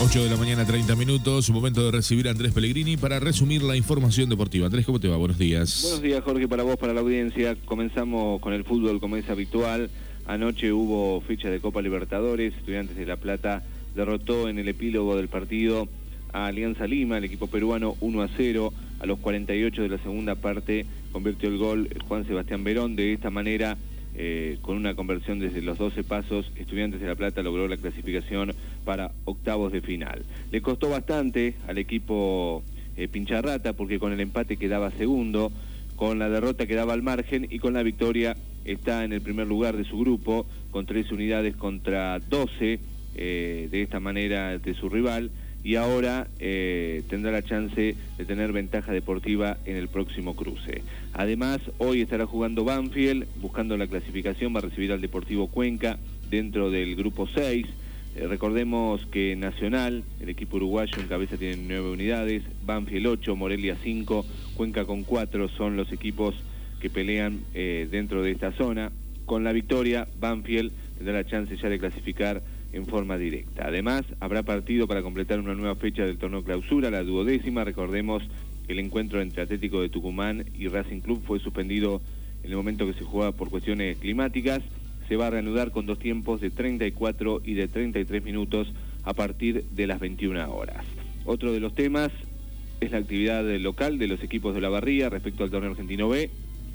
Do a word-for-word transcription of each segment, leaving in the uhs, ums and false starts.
ocho de la mañana, treinta minutos, momento de recibir a Andrés Pellegrini para resumir la información deportiva. Andrés, ¿cómo te va? Buenos días. Buenos días, Jorge, para vos, para la audiencia. Comenzamos con el fútbol como es habitual. Anoche hubo fecha de Copa Libertadores. Estudiantes de La Plata derrotó en el epílogo del partido a Alianza Lima, el equipo peruano, uno a cero. A los cuarenta y ocho de la segunda parte convirtió el gol Juan Sebastián Verón. De esta manera, eh, con una conversión desde los doce pasos, Estudiantes de La Plata logró la clasificación para octavos de final. Le costó bastante al equipo eh, Pincharrata, porque con el empate quedaba segundo, con la derrota quedaba al margen, y con la victoria está en el primer lugar de su grupo, con tres unidades contra doce, eh, de esta manera de su rival, y ahora eh, tendrá la chance de tener ventaja deportiva en el próximo cruce. Además, hoy estará jugando Banfield, buscando la clasificación, va a recibir al Deportivo Cuenca dentro del grupo seis. Eh, recordemos que Nacional, el equipo uruguayo en cabeza, tiene nueve unidades, Banfield ocho, Morelia cinco, Cuenca con cuatro, son los equipos que pelean eh, dentro de esta zona. Con la victoria, Banfield tendrá la chance ya de clasificar en forma directa. Además, habrá partido para completar una nueva fecha del torneo clausura, la duodécima. Recordemos que el encuentro entre Atlético de Tucumán y Racing Club fue suspendido en el momento que se jugaba por cuestiones climáticas. Se va a reanudar con dos tiempos de treinta y cuatro y de treinta y tres minutos a partir de las veintiuna horas. Otro de los temas es la actividad local de los equipos de Olavarría respecto al torneo argentino B.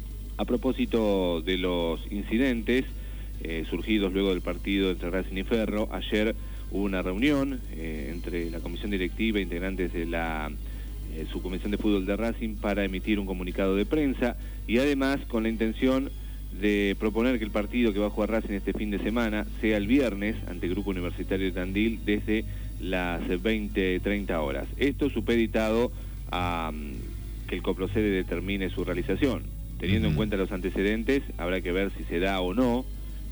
A propósito de los incidentes eh, surgidos luego del partido entre Racing y Ferro, ayer hubo una reunión eh, entre la comisión directiva e integrantes de la eh, subcomisión de fútbol de Racing para emitir un comunicado de prensa, y además con la intención de proponer que el partido que va a jugar Racing este fin de semana sea el viernes ante el Grupo Universitario de Tandil desde las veinte treinta horas. Esto supeditado a um, que el Coprocede determine su realización. Teniendo uh-huh. en cuenta los antecedentes, habrá que ver si se da o no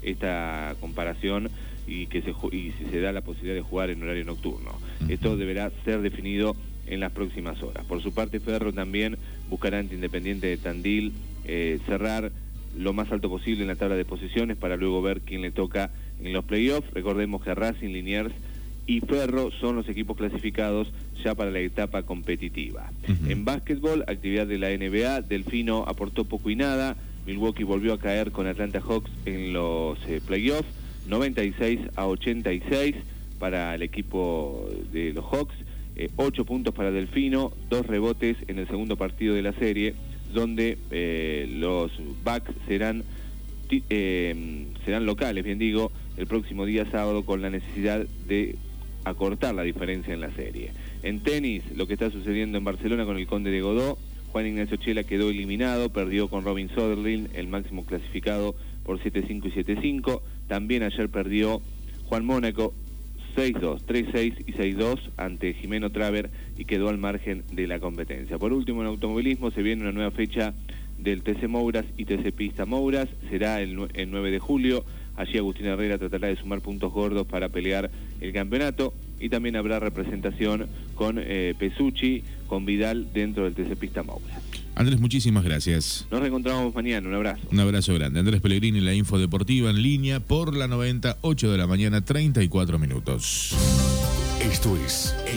esta comparación y, que se, y si se da la posibilidad de jugar en horario nocturno. Uh-huh. Esto deberá ser definido en las próximas horas. Por su parte, Ferro también buscará ante Independiente de Tandil eh, cerrar lo más alto posible en la tabla de posiciones para luego ver quién le toca en los playoffs. Recordemos que Racing, Liniers y Ferro son los equipos clasificados ya para la etapa competitiva. Uh-huh. En básquetbol, actividad de la N B A, Delfino aportó poco y nada. Milwaukee volvió a caer con Atlanta Hawks en los eh, playoffs, noventa y seis a ochenta y seis para el equipo de los Hawks, eh, ocho puntos para Delfino, dos rebotes en el segundo partido de la serie, donde eh, los Bucks serán, eh, serán locales, bien digo, el próximo día sábado, con la necesidad de acortar la diferencia en la serie. En tenis, lo que está sucediendo en Barcelona con el Conde de Godó, Juan Ignacio Chela quedó eliminado, perdió con Robin Soderling, el máximo clasificado, por siete cinco y siete cinco. También ayer perdió Juan Mónaco seis dos, tres seis y seis dos ante Jimeno Traver y quedó al margen de la competencia. Por último, en automovilismo se viene una nueva fecha del T C Mouras y T C Pista Mouras, será el, el nueve de julio. Allí Agustín Herrera tratará de sumar puntos gordos para pelear el campeonato, y también habrá representación con eh, Pesucci, con Vidal dentro del T C Pista Mouras. Andrés, muchísimas gracias. Nos reencontramos mañana, un abrazo. Un abrazo grande. Andrés Pellegrini, la info deportiva en línea por la noventa, ocho de la mañana, treinta y cuatro minutos. Esto es